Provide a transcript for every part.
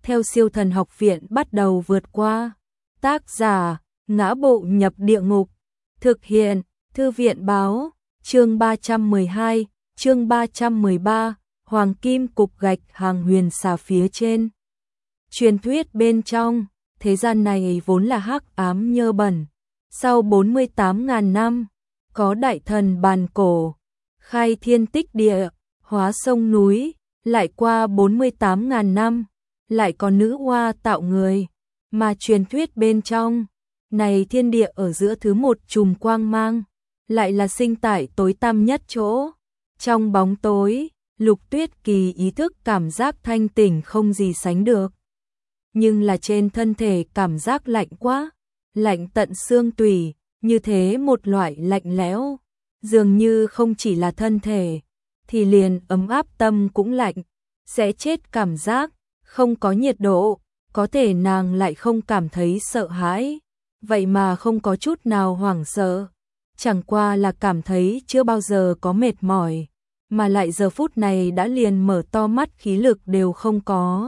theo Siêu Thần Học Viện bắt đầu vượt qua. Tác giả: Ngã Bộ Nhập Địa Ngục. Thực hiện: Thư viện báo. Chương 312, chương 313, Hoàng Kim Cục Gạch Hàng Huyền Xà phía trên. Truyền thuyết bên trong, thế gian này vốn là hắc ám nhơ bẩn. Sau 48.000 năm, có đại thần bàn cổ, khai thiên tích địa, hóa sông núi, lại qua 48.000 năm, lại có nữ hoa tạo người, mà truyền thuyết bên trong, này thiên địa ở giữa thứ một chùm quang mang, lại là sinh tại tối tăm nhất chỗ. Trong bóng tối, Lục Tuyết Kỳ ý thức cảm giác thanh tỉnh không gì sánh được. Nhưng là trên thân thể cảm giác lạnh quá, lạnh tận xương tủy, như thế một loại lạnh lẽo, dường như không chỉ là thân thể, thì liền ấm áp tâm cũng lạnh, sẽ chết cảm giác, không có nhiệt độ, có thể nàng lại không cảm thấy sợ hãi, vậy mà không có chút nào hoảng sợ, chẳng qua là cảm thấy chưa bao giờ có mệt mỏi, mà lại giờ phút này đã liền mở to mắt khí lực đều không có.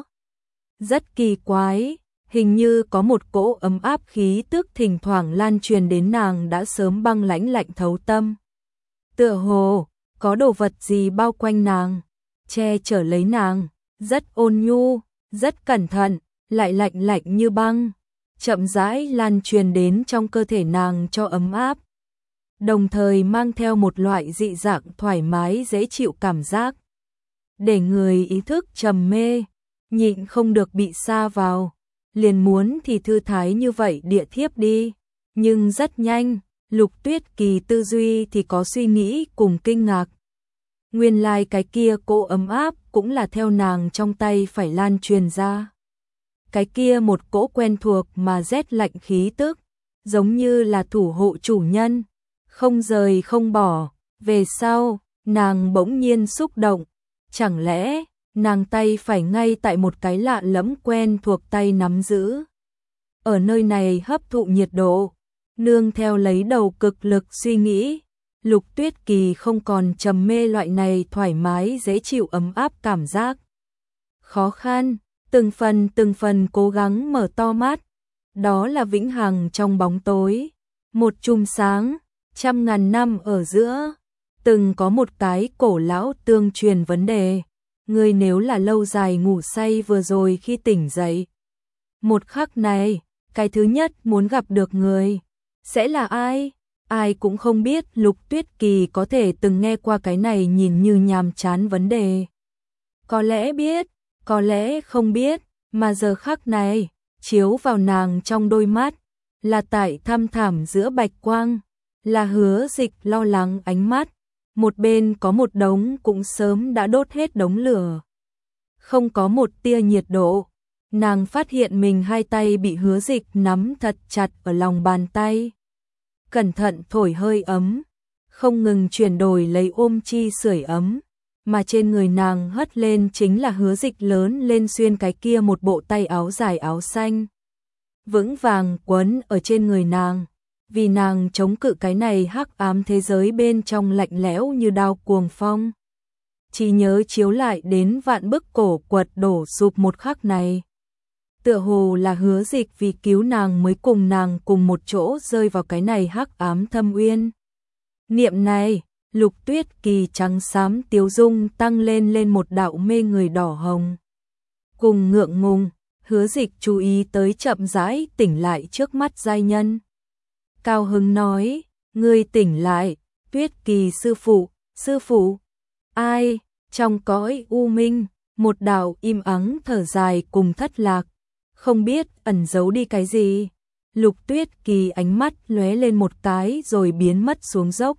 Rất kỳ quái, hình như có một cỗ ấm áp khí tức thỉnh thoảng lan truyền đến nàng đã sớm băng lãnh lạnh thấu tâm. Tựa hồ, có đồ vật gì bao quanh nàng, che chở lấy nàng, rất ôn nhu, rất cẩn thận, lại lạnh lạnh như băng, chậm rãi lan truyền đến trong cơ thể nàng cho ấm áp. Đồng thời mang theo một loại dị dạng thoải mái dễ chịu cảm giác, để người ý thức trầm mê, nhịn không được bị sa vào, liền muốn thì thư thái như vậy địa thiếp đi, nhưng rất nhanh, Lục Tuyết Kỳ tư duy thì có suy nghĩ cùng kinh ngạc. Nguyên lai cái kia cỗ ấm áp cũng là theo nàng trong tay phải lan truyền ra. Cái kia một cỗ quen thuộc mà rét lạnh khí tức, giống như là thủ hộ chủ nhân, không rời không bỏ. Về sau, nàng bỗng nhiên xúc động, chẳng lẽ nàng tay phải ngay tại một cái lạ lẫm quen thuộc tay nắm giữ. Ở nơi này hấp thụ nhiệt độ, nương theo lấy đầu cực lực suy nghĩ, Lục Tuyết Kỳ không còn trầm mê loại này thoải mái dễ chịu ấm áp cảm giác. Khó khăn, từng phần cố gắng mở to mắt, đó là vĩnh hằng trong bóng tối, một chùm sáng, 100.000 năm ở giữa, từng có một cái cổ lão tương truyền vấn đề. Ngươi nếu là lâu dài ngủ say vừa rồi khi tỉnh dậy, một khắc này, cái thứ nhất muốn gặp được người, sẽ là ai? Ai cũng không biết. Lục Tuyết Kỳ có thể từng nghe qua cái này nhìn như nhàm chán vấn đề. Có lẽ biết, có lẽ không biết, mà giờ khắc này, chiếu vào nàng trong đôi mắt, là tại thăm thẳm giữa bạch quang, là Hứa Dịch lo lắng ánh mắt. Một bên có một đống cũng sớm đã đốt hết đống lửa, không có một tia nhiệt độ. Nàng phát hiện mình hai tay bị Hứa Dịch nắm thật chặt ở lòng bàn tay, cẩn thận thổi hơi ấm, không ngừng chuyển đổi lấy ôm chi sưởi ấm, mà trên người nàng hất lên chính là Hứa Dịch lớn lên xuyên cái kia một bộ tay áo dài áo xanh, vững vàng quấn ở trên người nàng. Vì nàng chống cự cái này hắc ám thế giới bên trong lạnh lẽo như đao cuồng phong. Chỉ nhớ chiếu lại đến vạn bức cổ quật đổ sụp một khắc này. Tựa hồ là Hứa Dịch vì cứu nàng mới cùng nàng cùng một chỗ rơi vào cái này hắc ám thâm uyên. Niệm này, Lục Tuyết Kỳ trắng xám tiếu dung tăng lên một đạo mê người đỏ hồng. Cùng ngượng ngùng, Hứa Dịch chú ý tới chậm rãi tỉnh lại trước mắt giai nhân. Cao hứng nói, ngươi tỉnh lại, Tuyết Kỳ sư phụ, ai? Trong cõi u minh, một đạo im ắng thở dài cùng thất lạc, không biết ẩn giấu đi cái gì. Lục Tuyết Kỳ ánh mắt lóe lên một cái rồi biến mất xuống dốc.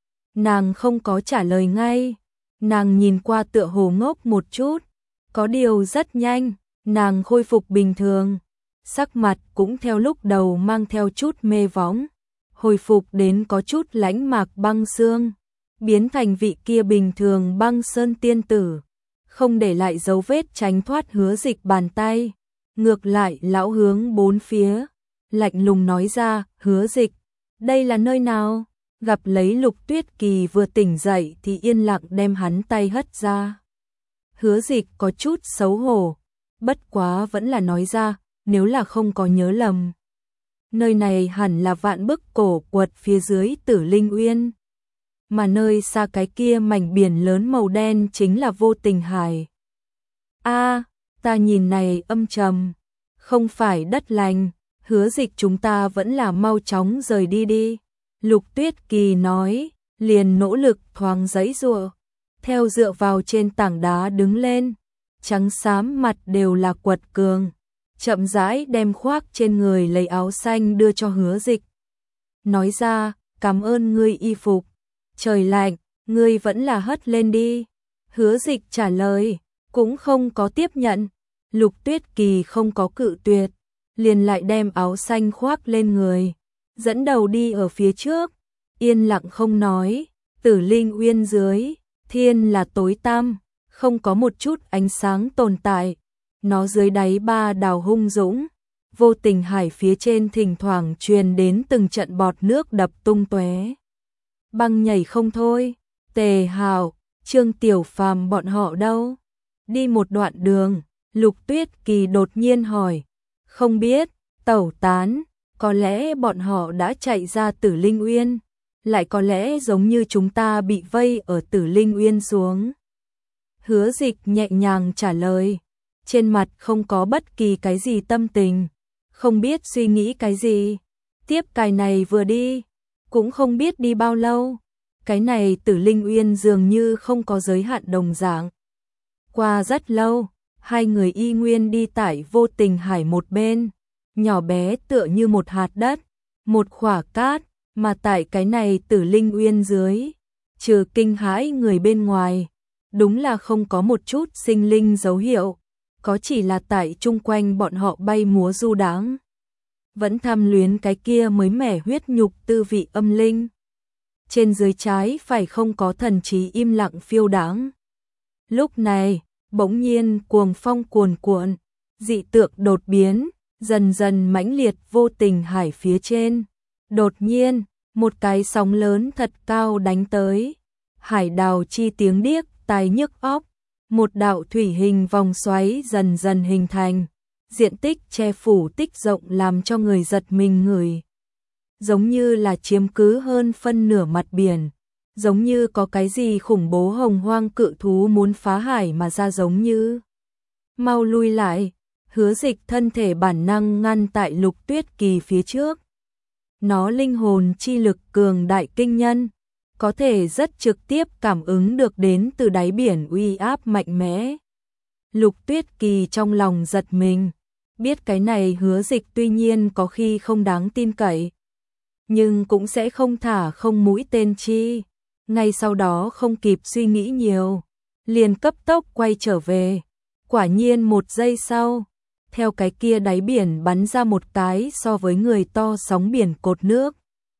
Nàng không có trả lời ngay, nàng nhìn qua tựa hồ ngốc một chút, có điều rất nhanh, nàng khôi phục bình thường. Sắc mặt cũng theo lúc đầu mang theo chút mê võng, hồi phục đến có chút lãnh mạc băng xương, biến thành vị kia bình thường băng sơn tiên tử, không để lại dấu vết tránh thoát Hứa Dịch bàn tay, ngược lại lão hướng bốn phía, lạnh lùng nói ra, Hứa Dịch, đây là nơi nào? Gặp lấy Lục Tuyết Kỳ vừa tỉnh dậy thì yên lặng đem hắn tay hất ra. Hứa Dịch có chút xấu hổ, bất quá vẫn là nói ra, nếu là không có nhớ lầm. Nơi này hẳn là Vạn Bức Cổ Quật phía dưới Tử Linh Uyên. Mà nơi xa cái kia mảnh biển lớn màu đen chính là Vô Tình Hải. A, ta nhìn này âm trầm, không phải đất lành, Hứa Dịch chúng ta vẫn là mau chóng rời đi đi. Lục Tuyết Kỳ nói, liền nỗ lực thoáng giãy giụa, theo dựa vào trên tảng đá đứng lên, trắng xám mặt đều là quật cường, chậm rãi đem khoác trên người lấy áo xanh đưa cho Hứa Dịch. Nói ra, cảm ơn ngươi y phục, trời lạnh, ngươi vẫn là hất lên đi. Hứa Dịch trả lời, cũng không có tiếp nhận. Lục Tuyết Kỳ không có cự tuyệt, liền lại đem áo xanh khoác lên người, dẫn đầu đi ở phía trước, yên lặng không nói. Tử Linh Uyên dưới, thiên là tối tăm, không có một chút ánh sáng tồn tại. Nó dưới đáy ba đào hung dũng, Vô Tình Hải phía trên thỉnh thoảng truyền đến từng trận bọt nước đập tung tóe. Băng nhảy không thôi. Tề Hào, Trương Tiểu Phàm bọn họ đâu? Đi một đoạn đường, Lục Tuyết Kỳ đột nhiên hỏi. Không biết, tẩu tán, có lẽ bọn họ đã chạy ra Tử Linh Uyên, lại có lẽ giống như chúng ta bị vây ở Tử Linh Uyên xuống. Hứa Dịch nhẹ nhàng trả lời, trên mặt không có bất kỳ cái gì tâm tình, không biết suy nghĩ cái gì. Tiếp cái này vừa đi, cũng không biết đi bao lâu. Cái này Tử Linh Uyên dường như không có giới hạn đồng dạng. Qua rất lâu, hai người y nguyên đi tại Vô Tình Hải một bên, nhỏ bé tựa như một hạt đất, một khỏa cát, mà tại cái này Tử Linh Uyên dưới, trừ kinh hãi người bên ngoài, đúng là không có một chút sinh linh dấu hiệu, có chỉ là tại chung quanh bọn họ bay múa du đãng, vẫn tham luyến cái kia mới mẻ huyết nhục tư vị âm linh. Trên dưới trái phải không có thần trí im lặng phiêu đãng. Lúc này, bỗng nhiên cuồng phong cuồn cuộn, dị tượng đột biến, dần dần mãnh liệt Vô Tình Hải phía trên. Đột nhiên, một cái sóng lớn thật cao đánh tới. Hải đào chi tiếng điếc tai nhức óc, một đạo thủy hình vòng xoáy dần dần hình thành, diện tích che phủ tích rộng làm cho người giật mình người. Giống như là chiếm cứ hơn phân nửa mặt biển, giống như có cái gì khủng bố hồng hoang cự thú muốn phá hải mà ra giống như. Mau lui lại, Hứa Dịch thân thể bản năng ngăn tại Lục Tuyết Kỳ phía trước. Nó linh hồn chi lực cường đại kinh nhân, có thể rất trực tiếp cảm ứng được đến từ đáy biển uy áp mạnh mẽ. Lục Tuyết Kỳ trong lòng giật mình, biết cái này Hứa Dịch tuy nhiên có khi không đáng tin cậy, nhưng cũng sẽ không thả không mũi tên chi. Ngay sau đó không kịp suy nghĩ nhiều, liền cấp tốc quay trở về. Quả nhiên một giây sau, theo cái kia đáy biển bắn ra một cái so với người to sóng biển cột nước.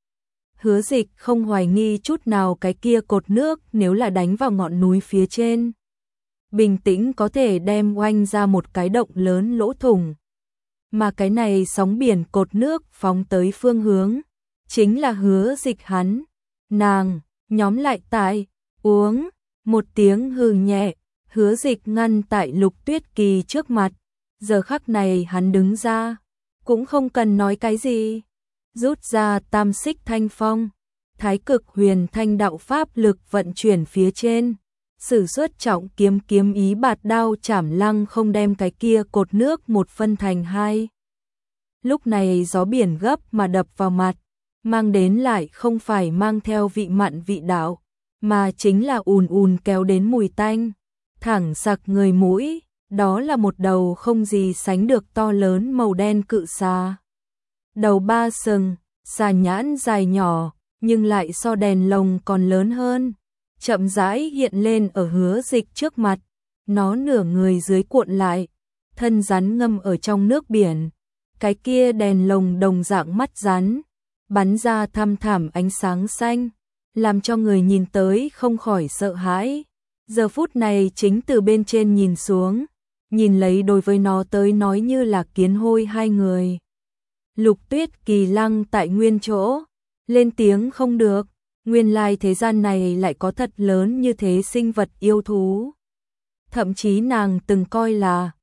Hứa Dịch không hoài nghi chút nào cái kia cột nước nếu là đánh vào ngọn núi phía trên, bình tĩnh có thể đem oanh ra một cái động lớn lỗ thủng. Mà cái này sóng biển cột nước phóng tới phương hướng, chính là Hứa Dịch hắn. Nàng, nhóm lại tại, uống, một tiếng hừ nhẹ, Hứa Dịch ngăn tại Lục Tuyết Kỳ trước mặt. Giờ khắc này hắn đứng ra, cũng không cần nói cái gì, rút ra tam xích thanh phong, thái cực huyền thanh đạo pháp lực vận chuyển phía trên, sử xuất trọng kiếm kiếm ý bạt đao chảm lăng không đem cái kia cột nước một phân thành hai. Lúc này gió biển gấp mà đập vào mặt, mang đến lại không phải mang theo vị mặn vị đạo, mà chính là ùn ùn kéo đến mùi tanh, thẳng sặc người mũi. Đó là một đầu không gì sánh được to lớn màu đen cự xà. Đầu ba sừng, xà nhãn dài nhỏ, nhưng lại so đèn lồng còn lớn hơn. Chậm rãi hiện lên ở Hứa Dịch trước mặt. Nó nửa người dưới cuộn lại, thân rắn ngâm ở trong nước biển. Cái kia đèn lồng đồng dạng mắt rắn, bắn ra thăm thẳm ánh sáng xanh, làm cho người nhìn tới không khỏi sợ hãi. Giờ phút này chính từ bên trên nhìn xuống, nhìn lấy đối với nó tới nói như là kiến hôi hai người. Lục Tuyết Kỳ lăng tại nguyên chỗ, lên tiếng không được, nguyên lai thế gian này lại có thật lớn như thế sinh vật yêu thú. Thậm chí nàng từng coi là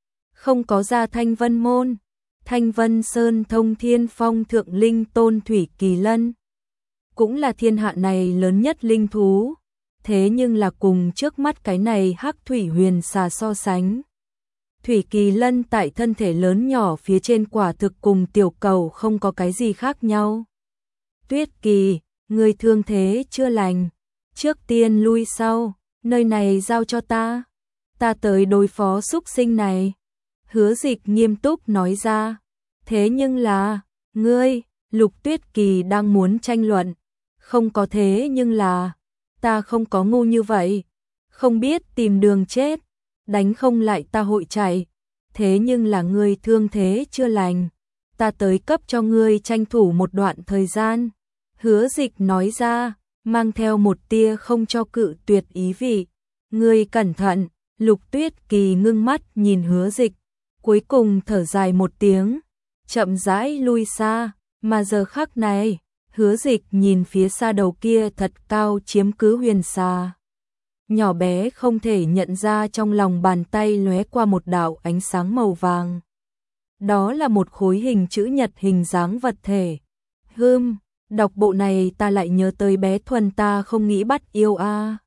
không có ra Thanh Vân Môn. Thanh Vân Sơn thông thiên phong thượng linh tôn Thủy Kỳ Lân. Cũng là thiên hạ này lớn nhất linh thú. Thế nhưng là cùng trước mắt cái này Hắc Thủy Huyền Xà so sánh. Thủy Kỳ Lân tại thân thể lớn nhỏ phía trên quả thực cùng tiểu cầu không có cái gì khác nhau. Tuyết Kỳ, người thương thế chưa lành. Trước tiên lui sau, nơi này giao cho ta. Ta tới đối phó xúc sinh này. Hứa Dịch nghiêm túc nói ra. Thế nhưng là, ngươi, Lục Tuyết Kỳ đang muốn tranh luận. Không có thế nhưng là, ta không có ngu như vậy. Không biết tìm đường chết, đánh không lại ta hội chạy. Thế nhưng là ngươi thương thế chưa lành. Ta tới cấp cho ngươi tranh thủ một đoạn thời gian. Hứa Dịch nói ra, mang theo một tia không cho cự tuyệt ý vị. Ngươi cẩn thận, Lục Tuyết Kỳ ngưng mắt nhìn Hứa Dịch. Cuối cùng thở dài một tiếng, chậm rãi lui xa, mà giờ khắc này, Hứa Dịch nhìn phía xa đầu kia thật cao chiếm cứ huyền xà. Nhỏ bé không thể nhận ra trong lòng bàn tay lóe qua một đạo ánh sáng màu vàng. Đó là một khối hình chữ nhật hình dáng vật thể. Đọc bộ này ta lại nhớ tới bé Thuần ta không nghĩ bắt yêu a.